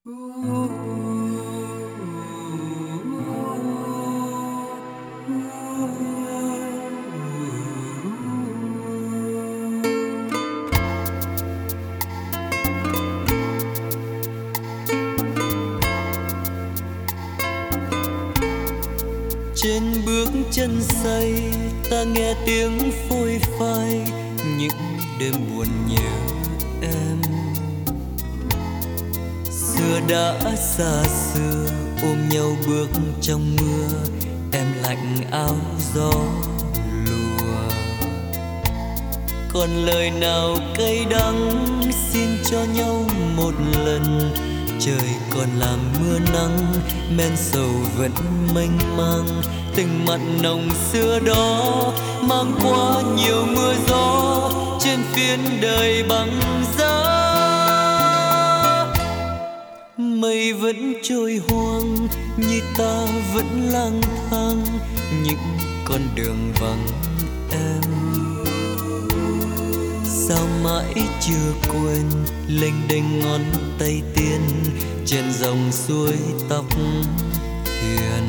Trên bước chân say ta nghe tiếng phôi phai những đêm buồn nhớ em. Xưa đã xa xưa ôm nhau bước trong mưa, em lạnh áo gió lùa. Còn lời nào cay đắng xin cho nhau một lần, trời còn làm mưa nắng, men sầu vẫn mênh mang. Tình mặn nồng xưa đó mang qua nhiều mưa gió, trên phiến đời băng giá. Mây vẫn trôi hoang như ta vẫn lang thang những con đường vắng em. Sao mãi chưa quên lênh đênh ngón tay tiên trên dòng suối tóc hiền.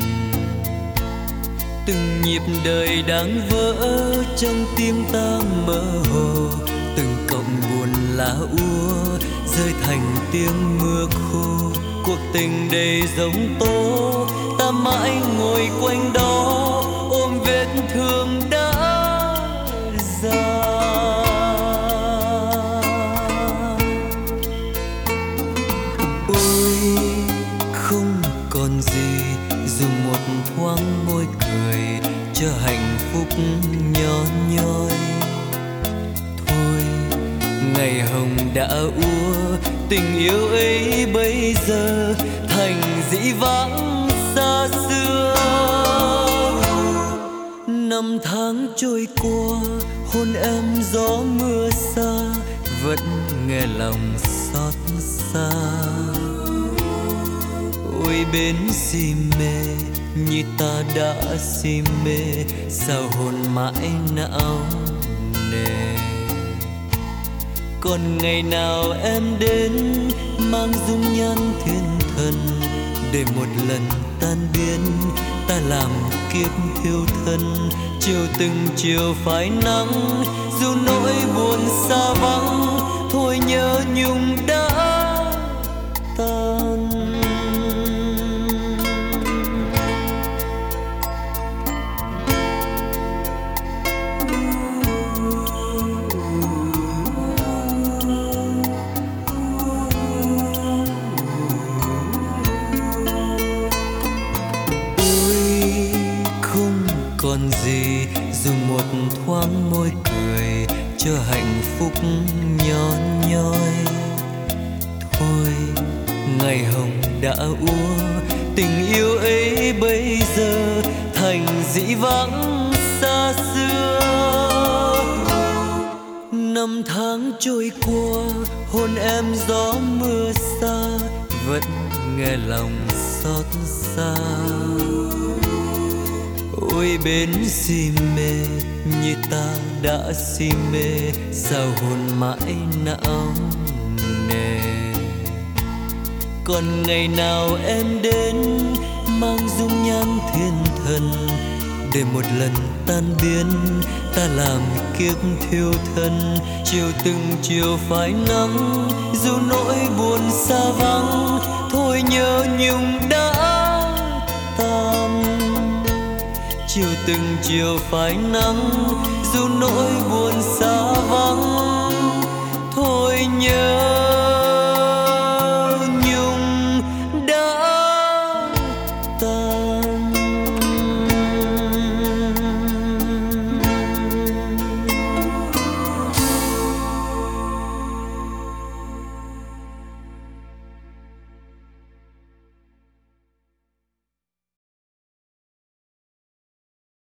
Từng nhịp đời đang vỡ trong tim ta mơ hồ, từng cọng buồn lá úa rơi thành tiếng mưa khô. Cuộc tình đầy giống tố, ta mãi ngồi quanh đó ôm vết thương đã già. Ôi không còn gì dù một thoáng môi cười cho hạnh phúc nhỏ nhoi. Thôi ngày hồng đã úa, tình yêu ấy bây giờ thành dĩ vãng xa xưa. Năm tháng trôi qua hôn em gió mưa xa, vẫn nghe lòng xót xa. Ôi bến si mê như ta đã si mê, sao hồn mãi não nề. Còn ngày nào em đến mang dung nhan thiên thần, để một lần tan biến ta làm kiếp thiêu thân. Chiều từng chiều phai nắng, dù nỗi buồn xa vắng, thôi nhớ nhung đã tan. Còn gì dù một thoáng môi cười cho hạnh phúc nhỏ nhoi. Thôi ngày hồng đã úa, tình yêu ấy bây giờ thành dĩ vãng xa xưa. Năm tháng trôi qua hôn em gió mưa xa, vẫn nghe lòng xót xa. Ôi bến si mê như ta đã si mê, sao hồn mãi não nề. Còn ngày nào em đến mang dung nhan thiên thần, để một lần tan biến ta làm kiếp thiêu thân. Chiều từng chiều phai nắng, dù nỗi buồn xa vắng, thôi nhớ nhung đã tan. Chiều từng chiều phai nắng, dù